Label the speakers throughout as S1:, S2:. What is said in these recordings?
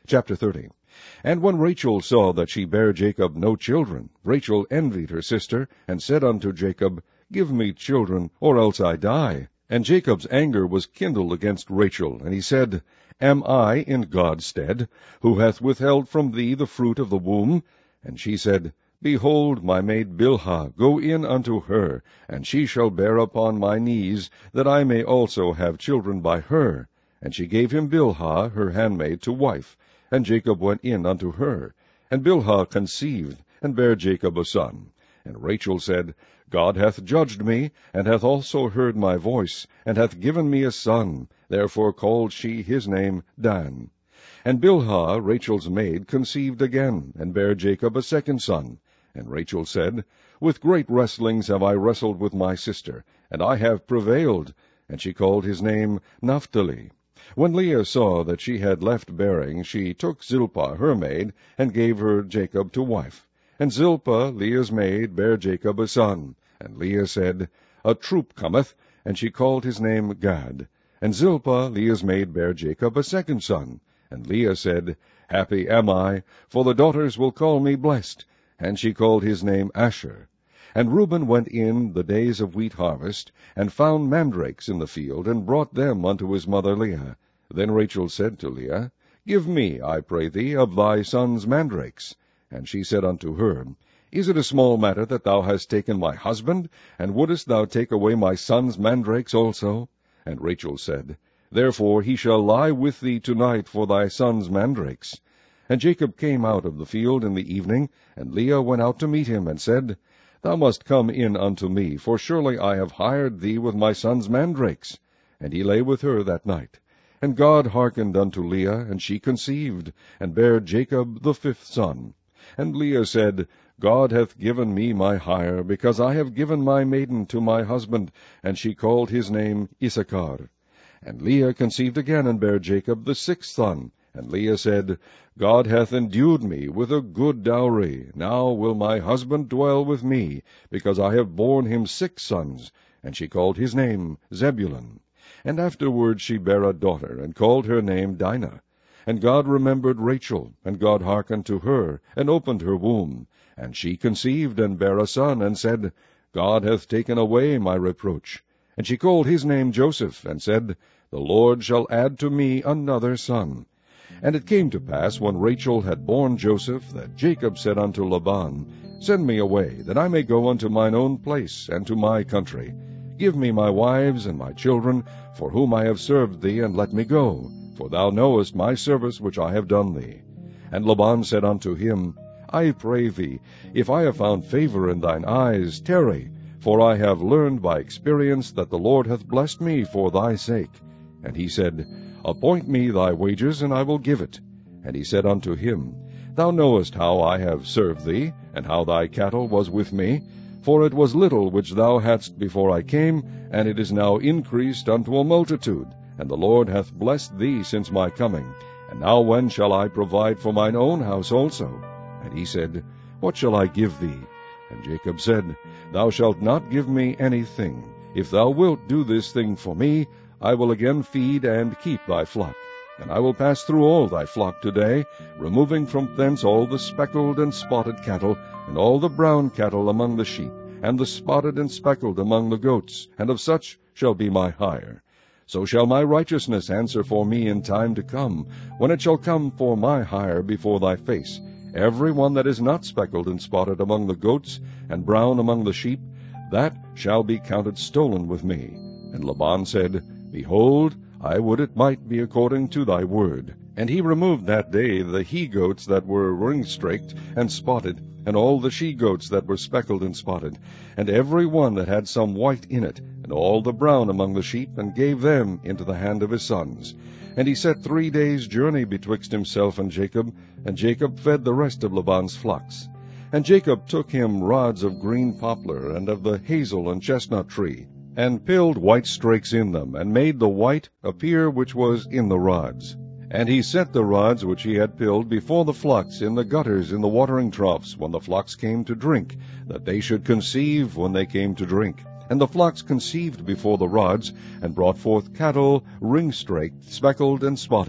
S1: Chapter 30. And when Rachel saw that she bare Jacob no children, Rachel envied her sister, and said unto Jacob, Give me children, or else I die. And Jacob's anger was kindled against Rachel, and he said, Am I in God's stead, who hath withheld from thee the fruit of the womb? And she said, Behold, my maid Bilhah, go in unto her, and she shall bear upon my knees, that I may also have children by her. And she gave him Bilhah, her handmaid, to wife. And Jacob went in unto her. And Bilhah conceived, and bare Jacob a son. And Rachel said, God hath judged me, and hath also heard my voice, and hath given me a son. Therefore called she his name Dan. And Bilhah, Rachel's maid, conceived again, and bare Jacob a second son. And Rachel said, With great wrestlings have I wrestled with my sister, and I have prevailed. And she called his name Naphtali. When Leah saw that she had left bearing, she took Zilpah her maid, and gave her Jacob to wife. And Zilpah, Leah's maid, bare Jacob a son. And Leah said, A troop cometh, and she called his name Gad. And Zilpah, Leah's maid, bare Jacob a second son. And Leah said, Happy am I, for the daughters will call me blessed. And she called his name Asher. And Reuben went in the days of wheat harvest, and found mandrakes in the field, and brought them unto his mother Leah. Then Rachel said to Leah, Give me, I pray thee, of thy son's mandrakes. And she said unto her, Is it a small matter that thou hast taken my husband? And wouldest thou take away my son's mandrakes also? And Rachel said, Therefore he shall lie with thee tonight for thy son's mandrakes. And Jacob came out of the field in the evening, and Leah went out to meet him, and said, Thou must come in unto me, for surely I have hired thee with my son's mandrakes. And he lay with her that night. And God hearkened unto Leah, and she conceived, and bare Jacob the fifth son. And Leah said, God hath given me my hire, because I have given my maiden to my husband. And she called his name Issachar. And Leah conceived again, and bare Jacob the sixth son. And Leah said, God hath endued me with a good dowry. Now will my husband dwell with me, because I have borne him 6 sons. And she called his name Zebulun. And afterward she bare a daughter, and called her name Dinah. And God remembered Rachel, and God hearkened to her, and opened her womb. And she conceived, and bare a son, and said, God hath taken away my reproach. And she called his name Joseph, and said, The Lord shall add to me another son. And it came to pass, when Rachel had borne Joseph, that Jacob said unto Laban, Send me away, that I may go unto mine own place, and to my country. Give me my wives and my children, for whom I have served thee, and let me go. For thou knowest my service which I have done thee. And Laban said unto him, I pray thee, if I have found favor in thine eyes, tarry, for I have learned by experience that the Lord hath blessed me for thy sake. And he said, Appoint me thy wages, and I will give it. And he said unto him, Thou knowest how I have served thee, and how thy cattle was with me. For it was little which thou hadst before I came, and it is now increased unto a multitude. And the Lord hath blessed thee since my coming. And now when shall I provide for mine own house also? And he said, What shall I give thee? And Jacob said, Thou shalt not give me anything. If thou wilt do this thing for me, I will again feed and keep thy flock. And I will pass through all thy flock today, removing from thence all the speckled and spotted cattle, and all the brown cattle among the sheep, and the spotted and speckled among the goats, and of such shall be my hire. So shall my righteousness answer for me in time to come, when it shall come for my hire before thy face. Every one that is not speckled and spotted among the goats, and brown among the sheep, that shall be counted stolen with me. And Laban said, Behold, I would it might be according to thy word. And he removed that day the he-goats that were ring-straked and spotted, and all the she-goats that were speckled and spotted, and every one that had some white in it, and all the brown among the sheep, and gave them into the hand of his sons. And he set 3 days' journey betwixt himself and Jacob fed the rest of Laban's flocks. And Jacob took him rods of green poplar, and of the hazel and chestnut tree, and pilled white strakes in them, and made the white appear which was in the rods. And he set the rods which he had pilled before the flocks in the gutters in the watering troughs, when the flocks came to drink, that they should conceive when they came to drink. And the flocks conceived before the rods, and brought forth cattle ring-straked, speckled, and spotted.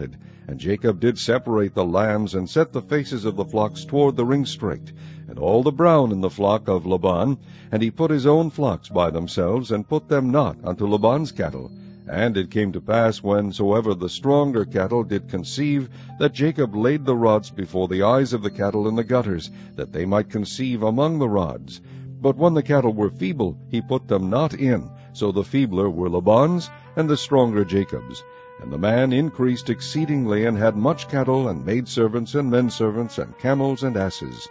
S1: And Jacob did separate the lambs, and set the faces of the flocks toward the ringstrait, and all the brown in the flock of Laban. And he put his own flocks by themselves, and put them not unto Laban's cattle. And it came to pass, whensoever the stronger cattle did conceive, that Jacob laid the rods before the eyes of the cattle in the gutters, that they might conceive among the rods. But when the cattle were feeble, he put them not in. So the feebler were Laban's, and the stronger Jacob's. And the man increased exceedingly, and had much cattle, and maidservants, and menservants, and camels, and asses.